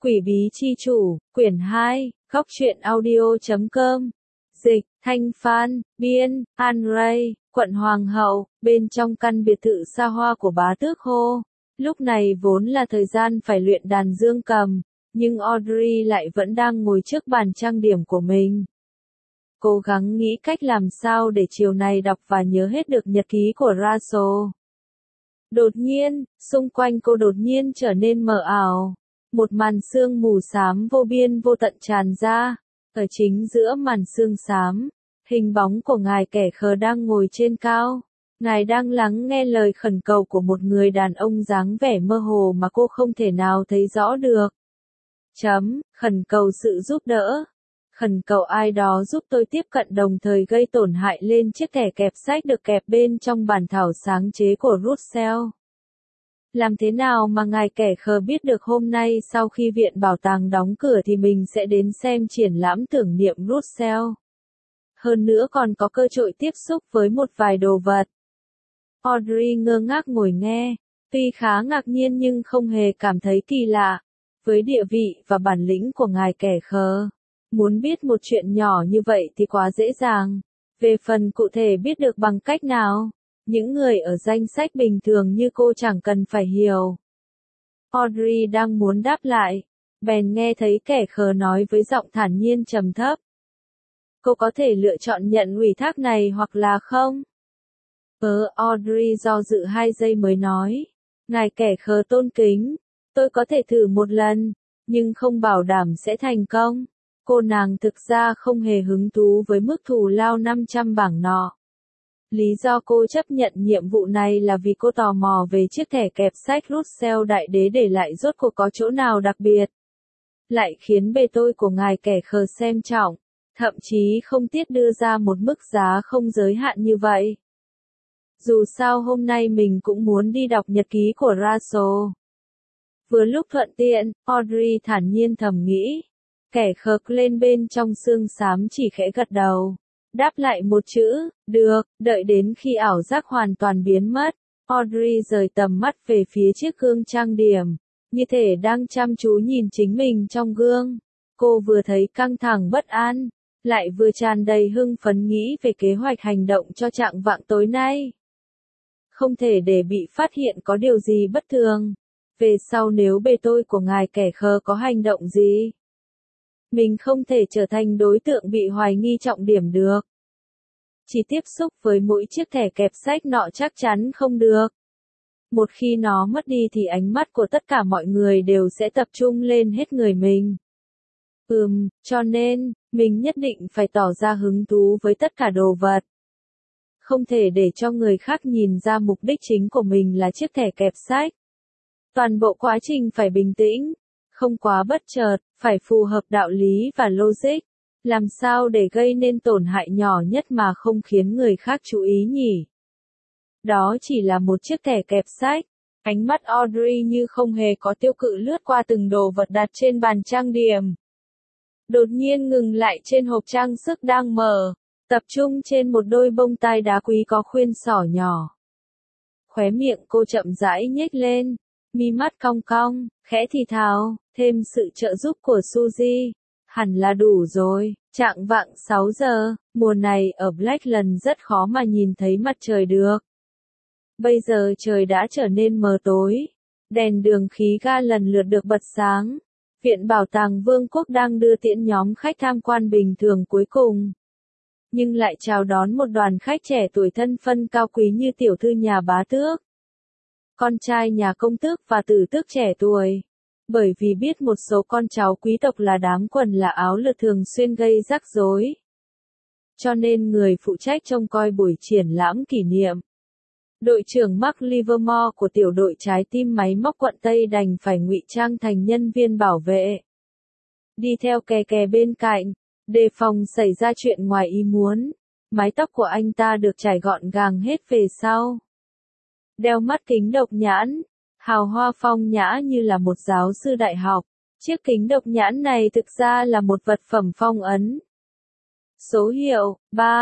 Quỷ bí chi chủ, quyển 2, góc truyện audio.com. Dịch, Thanh Phan, biên, An Ray, quận Hoàng hậu, bên trong căn biệt thự xa hoa của bá tước Hô. Lúc này vốn là thời gian phải luyện đàn dương cầm, nhưng Audrey lại vẫn đang ngồi trước bàn trang điểm của mình. Cố gắng nghĩ cách làm sao để chiều này đọc và nhớ hết được nhật ký của Rachel. Đột nhiên, xung quanh cô đột nhiên trở nên mờ ảo. Một màn sương mù xám vô biên vô tận tràn ra. Ở chính giữa màn sương xám, hình bóng của ngài kẻ khờ đang ngồi trên cao. Ngài đang lắng nghe lời khẩn cầu của một người đàn ông dáng vẻ mơ hồ mà cô không thể nào thấy rõ được. Khẩn cầu sự giúp đỡ. Khẩn cầu ai đó giúp tôi tiếp cận đồng thời gây tổn hại lên chiếc thẻ kẹp sách được kẹp bên trong bản thảo sáng chế của Russell. Làm thế nào mà ngài kẻ khờ biết được hôm nay sau khi viện bảo tàng đóng cửa thì mình sẽ đến xem triển lãm tưởng niệm Russell. Hơn nữa còn có cơ hội tiếp xúc với một vài đồ vật. Audrey ngơ ngác ngồi nghe, tuy khá ngạc nhiên nhưng không hề cảm thấy kỳ lạ. Với địa vị và bản lĩnh của ngài kẻ khờ, muốn biết một chuyện nhỏ như vậy thì quá dễ dàng. Về phần cụ thể biết được bằng cách nào, những người ở danh sách bình thường như cô chẳng cần phải hiểu. Audrey đang muốn đáp lại, bèn nghe thấy kẻ khờ nói với giọng thản nhiên trầm thấp. Cô có thể lựa chọn nhận ủy thác này hoặc là không? Audrey do dự 2 giây mới nói. Ngài kẻ khờ tôn kính, tôi có thể thử một lần, nhưng không bảo đảm sẽ thành công. Cô nàng thực ra không hề hứng thú với mức thù lao 500 bảng nọ. Lý do cô chấp nhận nhiệm vụ này là vì cô tò mò về chiếc thẻ kẹp sách Russell đại đế để lại rốt cuộc có chỗ nào đặc biệt. Lại khiến bề tôi của ngài kẻ khờ xem trọng, thậm chí không tiếc đưa ra một mức giá không giới hạn như vậy. Dù sao hôm nay mình cũng muốn đi đọc nhật ký của Rachel. Vừa lúc thuận tiện, Audrey thản nhiên thầm nghĩ. Kẻ khờ lên bên trong sương xám chỉ khẽ gật đầu. Đáp lại một chữ, được, đợi đến khi ảo giác hoàn toàn biến mất. Audrey rời tầm mắt về phía chiếc gương trang điểm, như thể đang chăm chú nhìn chính mình trong gương. Cô vừa thấy căng thẳng bất an, lại vừa tràn đầy hưng phấn nghĩ về kế hoạch hành động cho trạng vạng tối nay. Không thể để bị phát hiện có điều gì bất thường. Về sau nếu bề tôi của ngài kẻ khờ có hành động gì, mình không thể trở thành đối tượng bị hoài nghi trọng điểm được. Chỉ tiếp xúc với mỗi chiếc thẻ kẹp sách nọ chắc chắn không được. Một khi nó mất đi thì ánh mắt của tất cả mọi người đều sẽ tập trung lên hết người mình. Cho nên, mình nhất định phải tỏ ra hứng thú với tất cả đồ vật. Không thể để cho người khác nhìn ra mục đích chính của mình là chiếc thẻ kẹp sách. Toàn bộ quá trình phải bình tĩnh, không quá bất chợt, phải phù hợp đạo lý và logic. Làm sao để gây nên tổn hại nhỏ nhất mà không khiến người khác chú ý nhỉ? Đó chỉ là một chiếc thẻ kẹp sách. Ánh mắt Audrey như không hề có tiêu cự lướt qua từng đồ vật đặt trên bàn trang điểm. Đột nhiên ngừng lại trên hộp trang sức đang mở, tập trung trên một đôi bông tai đá quý có khuyên xỏ nhỏ. Khóe miệng cô chậm rãi nhếch lên, mi mắt cong cong, khẽ thì thào, thêm sự trợ giúp của Suzy. Hẳn là đủ rồi, chạng vạng 6 giờ, mùa này ở Blackland rất khó mà nhìn thấy mặt trời được. Bây giờ trời đã trở nên mờ tối, đèn đường khí ga lần lượt được bật sáng. Viện Bảo tàng Vương quốc đang đưa tiễn nhóm khách tham quan bình thường cuối cùng. Nhưng lại chào đón một đoàn khách trẻ tuổi thân phân cao quý như tiểu thư nhà bá tước, con trai nhà công tước và tử tước trẻ tuổi. Bởi vì biết một số con cháu quý tộc là đám quần là áo lượt thường xuyên gây rắc rối. Cho nên người phụ trách trông coi buổi triển lãm kỷ niệm, đội trưởng Mark Livermore của tiểu đội trái tim máy móc quận Tây đành phải ngụy trang thành nhân viên bảo vệ. Đi theo kè kè bên cạnh, đề phòng xảy ra chuyện ngoài ý muốn. Mái tóc của anh ta được trải gọn gàng hết về sau. Đeo mắt kính độc nhãn, hào hoa phong nhã như là một giáo sư đại học. Chiếc kính độc nhãn này thực ra là một vật phẩm phong ấn. Số hiệu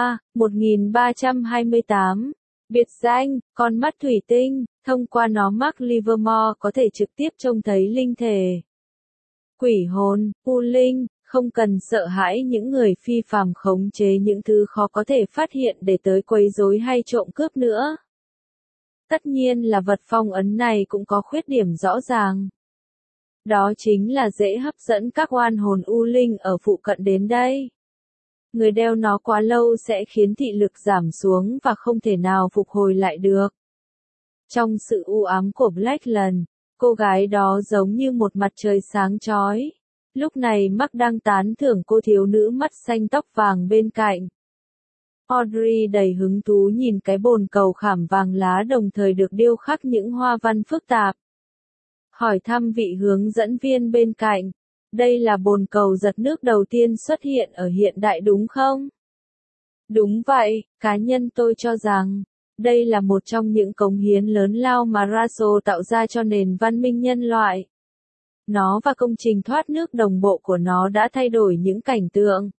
1328. Biệt danh, con mắt thủy tinh, thông qua nó Mark Livermore có thể trực tiếp trông thấy linh thể. Quỷ hồn, u linh, không cần sợ hãi những người phi phàm khống chế những thứ khó có thể phát hiện để tới quấy rối hay trộm cướp nữa. Tất nhiên là vật phong ấn này cũng có khuyết điểm rõ ràng. Đó chính là dễ hấp dẫn các oan hồn u linh ở phụ cận đến đây. Người đeo nó quá lâu sẽ khiến thị lực giảm xuống và không thể nào phục hồi lại được. Trong sự u ám của Blackland, cô gái đó giống như một mặt trời sáng chói. Lúc này Mark đang tán thưởng cô thiếu nữ mắt xanh tóc vàng bên cạnh. Audrey đầy hứng thú nhìn cái bồn cầu khảm vàng lá đồng thời được điêu khắc những hoa văn phức tạp. Hỏi thăm vị hướng dẫn viên bên cạnh, đây là bồn cầu giật nước đầu tiên xuất hiện ở hiện đại đúng không? Đúng vậy, cá nhân tôi cho rằng, đây là một trong những cống hiến lớn lao mà Roswell tạo ra cho nền văn minh nhân loại. Nó và công trình thoát nước đồng bộ của nó đã thay đổi những cảnh tượng.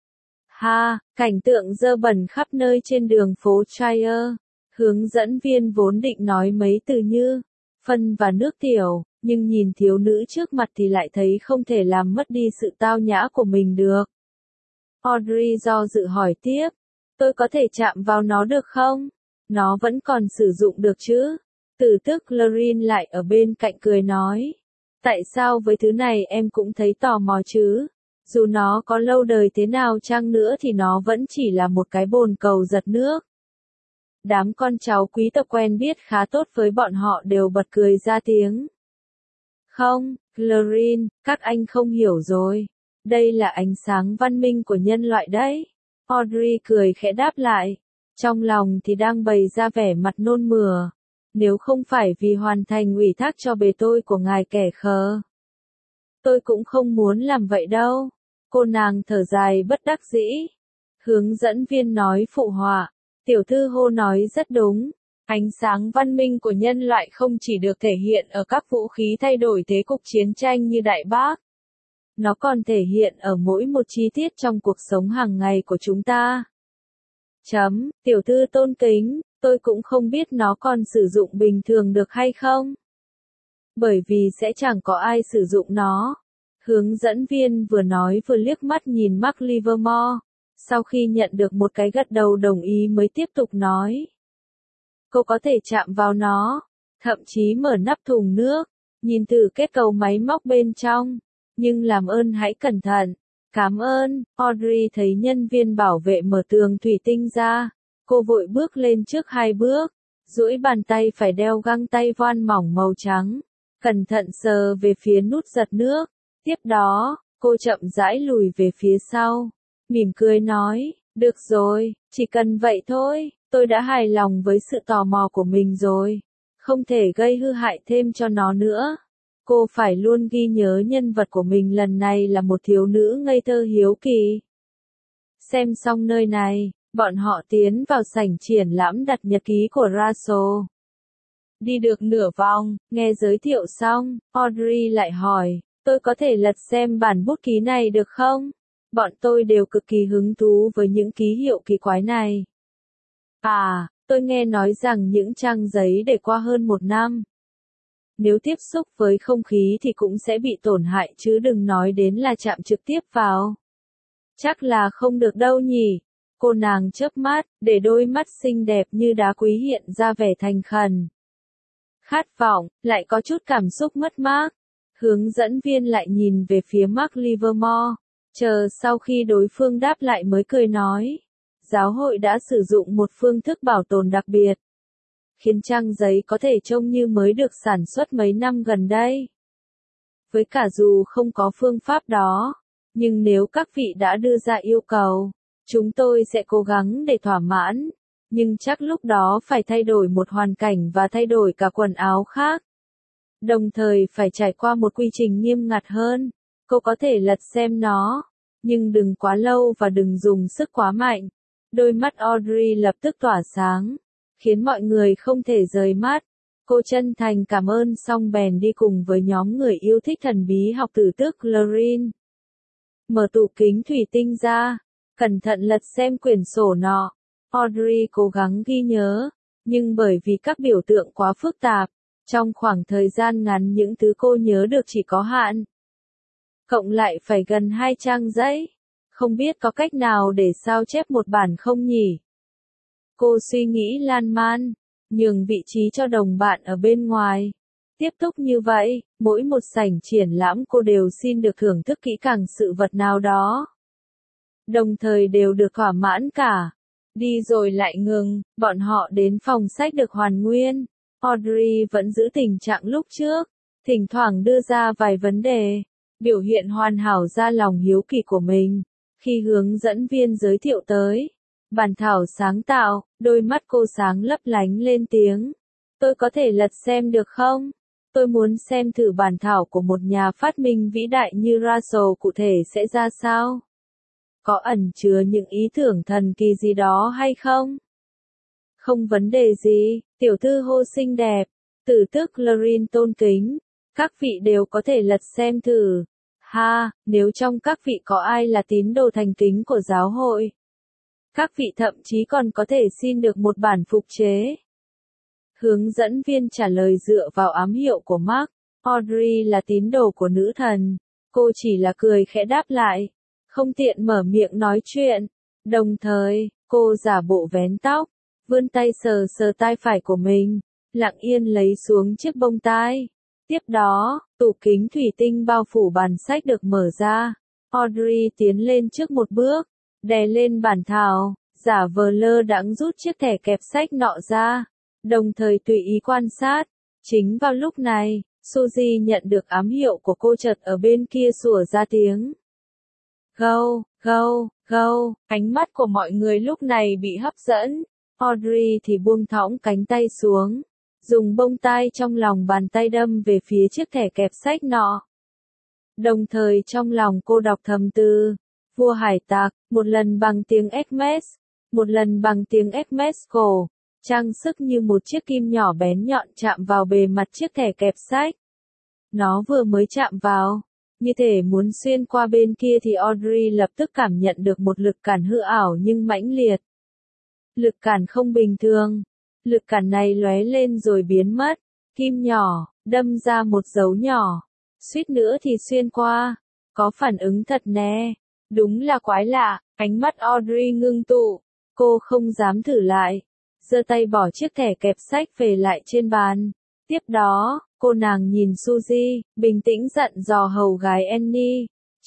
Cảnh tượng dơ bẩn khắp nơi trên đường phố Trier. Hướng dẫn viên vốn định nói mấy từ như phân và nước tiểu, nhưng nhìn thiếu nữ trước mặt thì lại thấy không thể làm mất đi sự tao nhã của mình được. Audrey do dự hỏi tiếp, tôi có thể chạm vào nó được không? Nó vẫn còn sử dụng được chứ? Tử tức Clarin lại ở bên cạnh cười nói. Tại sao với thứ này em cũng thấy tò mò chứ? Dù nó có lâu đời thế nào chăng nữa thì nó vẫn chỉ là một cái bồn cầu giật nước. Đám con cháu quý tộc quen biết khá tốt với bọn họ đều bật cười ra tiếng. Không, Clarin, các anh không hiểu rồi. Đây là ánh sáng văn minh của nhân loại đấy. Audrey cười khẽ đáp lại. Trong lòng thì đang bày ra vẻ mặt nôn mửa. Nếu không phải vì hoàn thành ủy thác cho bề tôi của ngài kẻ khờ. Tôi cũng không muốn làm vậy đâu. Cô nàng thở dài bất đắc dĩ. Hướng dẫn viên nói phụ họa. Tiểu thư Hô nói rất đúng. Ánh sáng văn minh của nhân loại không chỉ được thể hiện ở các vũ khí thay đổi thế cục chiến tranh như Đại Bác. Nó còn thể hiện ở mỗi một chi tiết trong cuộc sống hàng ngày của chúng ta. Tiểu thư tôn kính, tôi cũng không biết nó còn sử dụng bình thường được hay không. Bởi vì sẽ chẳng có ai sử dụng nó. Hướng dẫn viên vừa nói vừa liếc mắt nhìn Mark Livermore. Sau khi nhận được một cái gật đầu đồng ý mới tiếp tục nói. Cô có thể chạm vào nó, thậm chí mở nắp thùng nước, nhìn thử kết cấu máy móc bên trong. Nhưng làm ơn hãy cẩn thận. Cảm ơn, Audrey thấy nhân viên bảo vệ mở tường thủy tinh ra. Cô vội bước lên trước 2 bước, duỗi bàn tay phải đeo găng tay voan mỏng màu trắng. Cẩn thận sờ về phía nút giật nước. Tiếp đó, cô chậm rãi lùi về phía sau. Mỉm cười nói, được rồi, chỉ cần vậy thôi, tôi đã hài lòng với sự tò mò của mình rồi. Không thể gây hư hại thêm cho nó nữa. Cô phải luôn ghi nhớ nhân vật của mình lần này là một thiếu nữ ngây thơ hiếu kỳ. Xem xong nơi này, bọn họ tiến vào sảnh triển lãm đặt nhật ký của Roswell. Đi được nửa vòng, nghe giới thiệu xong, Audrey lại hỏi, tôi có thể lật xem bản bút ký này được không? Bọn tôi đều cực kỳ hứng thú với những ký hiệu kỳ quái này. Tôi nghe nói rằng những trang giấy để qua hơn 1 năm. Nếu tiếp xúc với không khí thì cũng sẽ bị tổn hại chứ đừng nói đến là chạm trực tiếp vào. Chắc là không được đâu nhỉ. Cô nàng chớp mắt, để đôi mắt xinh đẹp như đá quý hiện ra vẻ thành khẩn. Khát vọng, lại có chút cảm xúc mất mát. Hướng dẫn viên lại nhìn về phía Mark Livermore. Chờ sau khi đối phương đáp lại mới cười nói. Giáo hội đã sử dụng một phương thức bảo tồn đặc biệt. Khiến trang giấy có thể trông như mới được sản xuất mấy năm gần đây. Với cả dù không có phương pháp đó, nhưng nếu các vị đã đưa ra yêu cầu, chúng tôi sẽ cố gắng để thỏa mãn. Nhưng chắc lúc đó phải thay đổi một hoàn cảnh và thay đổi cả quần áo khác. Đồng thời phải trải qua một quy trình nghiêm ngặt hơn. Cô có thể lật xem nó, nhưng đừng quá lâu và đừng dùng sức quá mạnh. Đôi mắt Audrey lập tức tỏa sáng, khiến mọi người không thể rời mắt. Cô chân thành cảm ơn xong bèn đi cùng với nhóm người yêu thích thần bí học tử tức Clarin. Mở tủ kính thủy tinh ra, cẩn thận lật xem quyển sổ nọ. Audrey cố gắng ghi nhớ, nhưng bởi vì các biểu tượng quá phức tạp, trong khoảng thời gian ngắn những thứ cô nhớ được chỉ có hạn. cộng lại phải gần 2 trang giấy. Không biết có cách nào để sao chép một bản không nhỉ? Cô suy nghĩ lan man, nhường vị trí cho đồng bạn ở bên ngoài. Tiếp tục như vậy, mỗi một sảnh triển lãm cô đều xin được thưởng thức kỹ càng sự vật nào đó. Đồng thời đều được thỏa mãn cả. Đi rồi lại ngừng, bọn họ đến phòng sách được hoàn nguyên. Audrey vẫn giữ tình trạng lúc trước, thỉnh thoảng đưa ra vài vấn đề, biểu hiện hoàn hảo ra lòng hiếu kỳ của mình. Khi hướng dẫn viên giới thiệu tới bản thảo sáng tạo, đôi mắt cô sáng lấp lánh lên tiếng. Tôi có thể lật xem được không? Tôi muốn xem thử bản thảo của một nhà phát minh vĩ đại như Russell cụ thể sẽ ra sao? Có ẩn chứa những ý tưởng thần kỳ gì đó hay không? Không vấn đề gì, tiểu thư hô xinh đẹp, tử tức Clarin tôn kính. Các vị đều có thể lật xem thử. Ha, nếu trong các vị có ai là tín đồ thành kính của giáo hội. Các vị thậm chí còn có thể xin được một bản phục chế. Hướng dẫn viên trả lời dựa vào ám hiệu của Mark. Audrey là tín đồ của nữ thần. Cô chỉ là cười khẽ đáp lại. Không tiện mở miệng nói chuyện. Đồng thời, cô giả bộ vén tóc, vươn tay sờ sờ tai phải của mình, lặng yên lấy xuống chiếc bông tai. Tiếp đó, tủ kính thủy tinh bao phủ bàn sách được mở ra. Audrey tiến lên trước một bước, đè lên bản thảo, giả vờ lơ đãng rút chiếc thẻ kẹp sách nọ ra, đồng thời tùy ý quan sát. Chính vào lúc này, Suzy nhận được ám hiệu của cô, chợt ở bên kia sủa ra tiếng. Gâu, gâu, gâu, ánh mắt của mọi người lúc này bị hấp dẫn. Audrey thì buông thõng cánh tay xuống, dùng bông tai trong lòng bàn tay đâm về phía chiếc thẻ kẹp sách nọ. Đồng thời trong lòng cô đọc thầm từ, vua hải tặc, một lần bằng tiếng Hermes, một lần bằng tiếng Hermes cổ, trang sức như một chiếc kim nhỏ bén nhọn chạm vào bề mặt chiếc thẻ kẹp sách. Nó vừa mới chạm vào, như thể muốn xuyên qua bên kia thì Audrey lập tức cảm nhận được một lực cản hư ảo nhưng mãnh liệt. Lực cản không bình thường. Lực cản này lóe lên rồi biến mất. Kim nhỏ, đâm ra một dấu nhỏ. Suýt nữa thì xuyên qua. Có phản ứng thật nè. Đúng là quái lạ. Ánh mắt Audrey ngưng tụ. Cô không dám thử lại. Giơ tay bỏ chiếc thẻ kẹp sách về lại trên bàn. Tiếp đó, cô nàng nhìn Suzy, bình tĩnh dặn dò hầu gái Annie.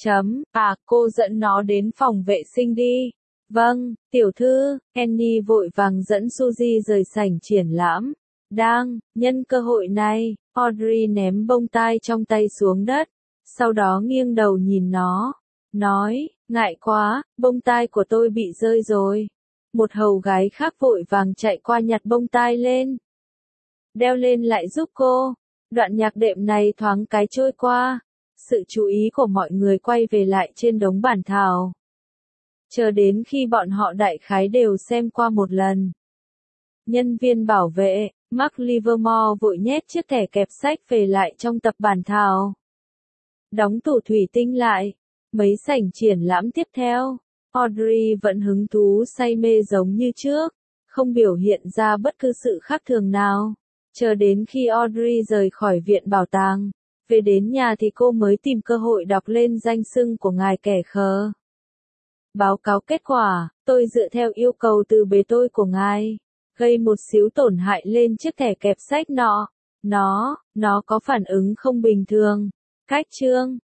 Cô dẫn nó đến phòng vệ sinh đi. Vâng, tiểu thư. Annie vội vàng dẫn Suzy rời sảnh triển lãm. Nhân cơ hội này, Audrey ném bông tai trong tay xuống đất. Sau đó nghiêng đầu nhìn nó. Nói, ngại quá, bông tai của tôi bị rơi rồi. Một hầu gái khác vội vàng chạy qua nhặt bông tai lên. Đeo lên lại giúp cô. Đoạn nhạc đệm này thoáng cái trôi qua. Sự chú ý của mọi người quay về lại trên đống bản thảo. Chờ đến khi bọn họ đại khái đều xem qua một lần. Nhân viên bảo vệ, Mark Livermore vội nhét chiếc thẻ kẹp sách về lại trong tập bản thảo. Đóng tủ thủy tinh lại. Mấy sảnh triển lãm tiếp theo, Audrey vẫn hứng thú say mê giống như trước, không biểu hiện ra bất cứ sự khác thường nào. Chờ đến khi Audrey rời khỏi viện bảo tàng, về đến nhà thì cô mới tìm cơ hội đọc lên danh xưng của ngài kẻ khờ. Báo cáo kết quả, tôi dựa theo yêu cầu từ bề tôi của ngài, gây một xíu tổn hại lên chiếc thẻ kẹp sách nọ. Nó có phản ứng không bình thường. Cách chương